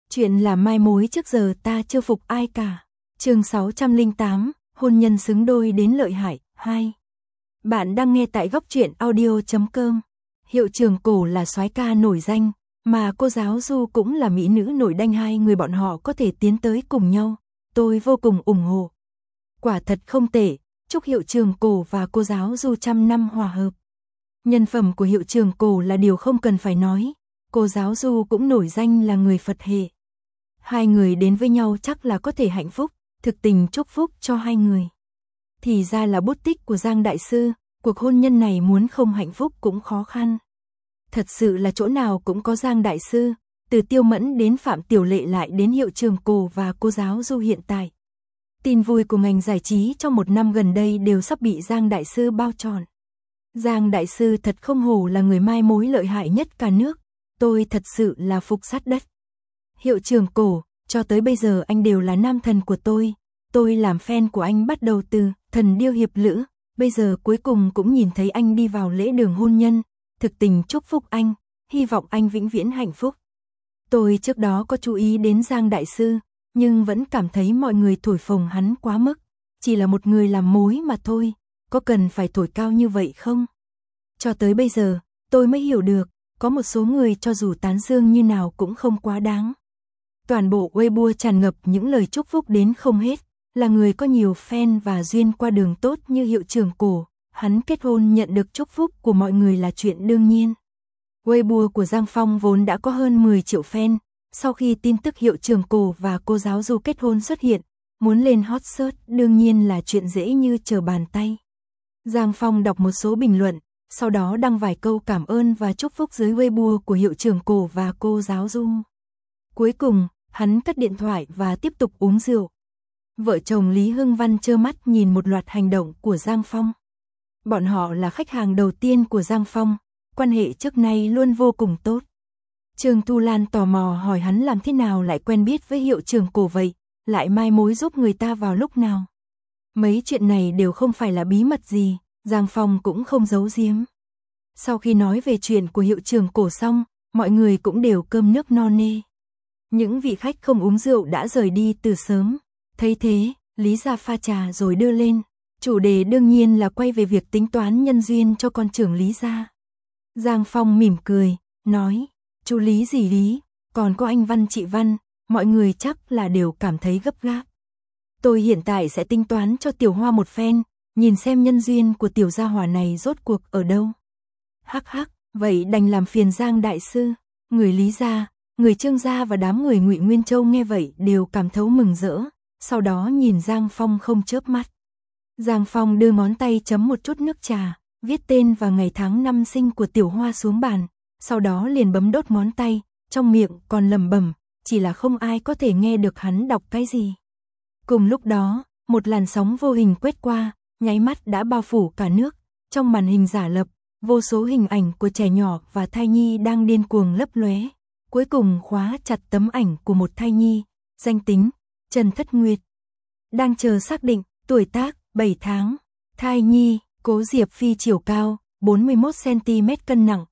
Chuyện là mai mối trước giờ ta chưa phục ai cả. Chương 608, hôn nhân xứng đôi đến lợi hại, 2. Bạn đang nghe tại góc truyện audio.com. Hiệu trưởng Cổ là soái ca nổi danh, mà cô giáo Du cũng là mỹ nữ nổi danh, hai người bọn họ có thể tiến tới cùng nhau. Tôi vô cùng ủng hộ. Quả thật không tệ, chúc hiệu trưởng Cổ và cô giáo Du trăm năm hòa hợp. Nhân phẩm của hiệu trưởng Cổ là điều không cần phải nói, cô giáo Du cũng nổi danh là người Phật hệ. Hai người đến với nhau chắc là có thể hạnh phúc, thực tình chúc phúc cho hai người. Thì ra là bút tích của Giang Đại Sư, cuộc hôn nhân này muốn không hạnh phúc cũng khó khăn. Thật sự là chỗ nào cũng có Giang Đại Sư, từ Tiêu Mẫn đến Phạm Tiểu Lệ lại đến hiệu trưởng Cổ và cô giáo Du hiện tại. Tin vui của ngành giải trí trong một năm gần đây đều sắp bị Giang Đại Sư bao trọn. Giang Đại Sư thật không hổ là người mai mối lợi hại nhất cả nước, tôi thật sự là phục sát đất. Hiệu trưởng Cổ, cho tới bây giờ anh đều là nam thần của tôi làm fan của anh bắt đầu từ Thần Điêu Hiệp Lữ, bây giờ cuối cùng cũng nhìn thấy anh đi vào lễ đường hôn nhân, thực tình chúc phúc anh, hy vọng anh vĩnh viễn hạnh phúc. Tôi trước đó có chú ý đến Giang Đại Sư, nhưng vẫn cảm thấy mọi người thổi phồng hắn quá mức, chỉ là một người làm mối mà thôi, có cần phải thổi cao như vậy không? Cho tới bây giờ, tôi mới hiểu được, có một số người cho dù tán dương như nào cũng không quá đáng. Toàn bộ Weibo tràn ngập những lời chúc phúc đến không hết, là người có nhiều fan và duyên qua đường tốt như hiệu trưởng Cổ, hắn kết hôn nhận được chúc phúc của mọi người là chuyện đương nhiên. Weibo của Giang Phong vốn đã có hơn 10 triệu fan, sau khi tin tức hiệu trưởng Cổ và cô giáo Du kết hôn xuất hiện, muốn lên hot search đương nhiên là chuyện dễ như trở bàn tay. Giang Phong đọc một số bình luận, sau đó đăng vài câu cảm ơn và chúc phúc dưới Weibo của hiệu trưởng Cổ và cô giáo Du. Cuối cùng, hắn cất điện thoại và tiếp tục uống rượu. Vợ chồng Lý Hưng Văn trơ mắt nhìn một loạt hành động của Giang Phong. Bọn họ là khách hàng đầu tiên của Giang Phong, quan hệ trước nay luôn vô cùng tốt. Trương Thu Lan tò mò hỏi hắn làm thế nào lại quen biết với hiệu trưởng Cổ vậy, lại mai mối giúp người ta vào lúc nào. Mấy chuyện này đều không phải là bí mật gì, Giang Phong cũng không giấu giếm. Sau khi nói về chuyện của hiệu trưởng Cổ xong, mọi người cũng đều cơm nước no nê. Những vị khách không uống rượu đã rời đi từ sớm. Thấy thế, Lý ra pha trà rồi đưa lên. Chủ đề đương nhiên là quay về việc tính toán nhân duyên cho con trưởng Lý gia. Giang Phong mỉm cười, nói, chú Lý gì Lý, còn có anh Văn chị Văn, mọi người chắc là đều cảm thấy gấp gáp. Tôi hiện tại sẽ tính toán cho Tiểu Hoa một phen, nhìn xem nhân duyên của Tiểu gia hỏa này rốt cuộc ở đâu. Hắc hắc, vậy đành làm phiền Giang Đại Sư. Người Lý gia, người Trương gia và đám người Ngụy Nguyên Châu nghe vậy đều cảm thấu mừng rỡ, sau đó nhìn Giang Phong không chớp mắt. Giang Phong đưa ngón tay chấm một chút nước trà, viết tên và ngày tháng năm sinh của Tiểu Hoa xuống bàn, sau đó liền bấm đốt ngón tay, trong miệng còn lẩm bẩm, chỉ là không ai có thể nghe được hắn đọc cái gì. Cùng lúc đó, một làn sóng vô hình quét qua, nháy mắt đã bao phủ cả nước, trong màn hình giả lập, vô số hình ảnh của trẻ nhỏ và thai nhi đang điên cuồng lấp lóe, cuối cùng khóa chặt tấm ảnh của một thai nhi, danh tính Trần Thất Nguyệt. Đang chờ xác định, tuổi tác 7 tháng, thai nhi Cố Diệp Phi chiều cao 41 cm, cân nặng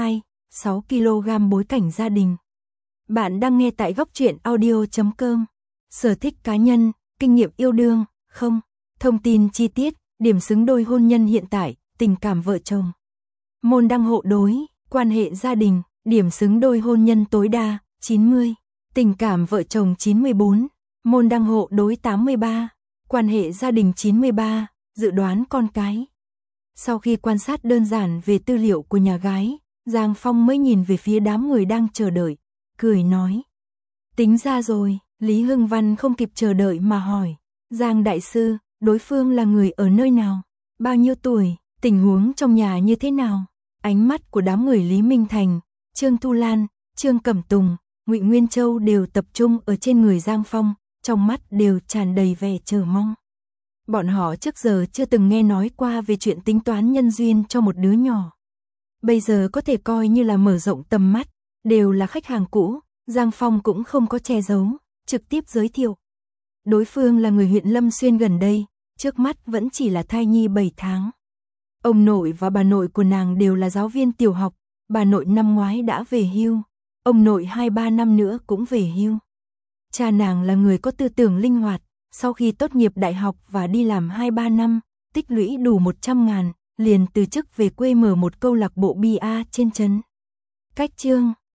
6 kg, bối cảnh gia đình. Bạn đang nghe tại góc truyện audio.com. Sở thích cá nhân, kinh nghiệm yêu đương, không. Thông tin chi tiết, điểm xứng đôi hôn nhân hiện tại, tình cảm vợ chồng. Môn đăng hộ đối, quan hệ gia đình, điểm xứng đôi hôn nhân tối đa, 90. Tình cảm vợ chồng 94. Môn đăng hộ đối 83. Quan hệ gia đình 93. Dự đoán con cái. Sau khi quan sát đơn giản về tư liệu của nhà gái, Giang Phong mới nhìn về phía đám người đang chờ đợi, cười nói. Tính ra rồi, Lý Hưng Văn không kịp chờ đợi mà hỏi. Giang Đại Sư, đối phương là người ở nơi nào? Bao nhiêu tuổi? Tình huống trong nhà như thế nào? Ánh mắt của đám người Lý Minh Thành, Trương Thu Lan, Trương Cẩm Tùng, Ngụy Nguyên Châu đều tập trung ở trên người Giang Phong, trong mắt đều tràn đầy vẻ chờ mong. Bọn họ trước giờ chưa từng nghe nói qua về chuyện tính toán nhân duyên cho một đứa nhỏ. Bây giờ có thể coi như là mở rộng tầm mắt, đều là khách hàng cũ, Giang Phong cũng không có che giấu, trực tiếp giới thiệu. Đối phương là người huyện Lâm Xuyên gần đây, trước mắt vẫn chỉ là thai nhi 7 tháng. Ông nội và bà nội của nàng đều là giáo viên tiểu học, bà nội năm ngoái đã về hưu, ông nội 2-3 năm nữa cũng về hưu. Cha nàng là người có tư tưởng linh hoạt, sau khi tốt nghiệp đại học và đi làm 2-3 năm, tích lũy đủ 100.000, liền từ chức về quê mở một câu lạc bộ bia trên trấn. Cách Chương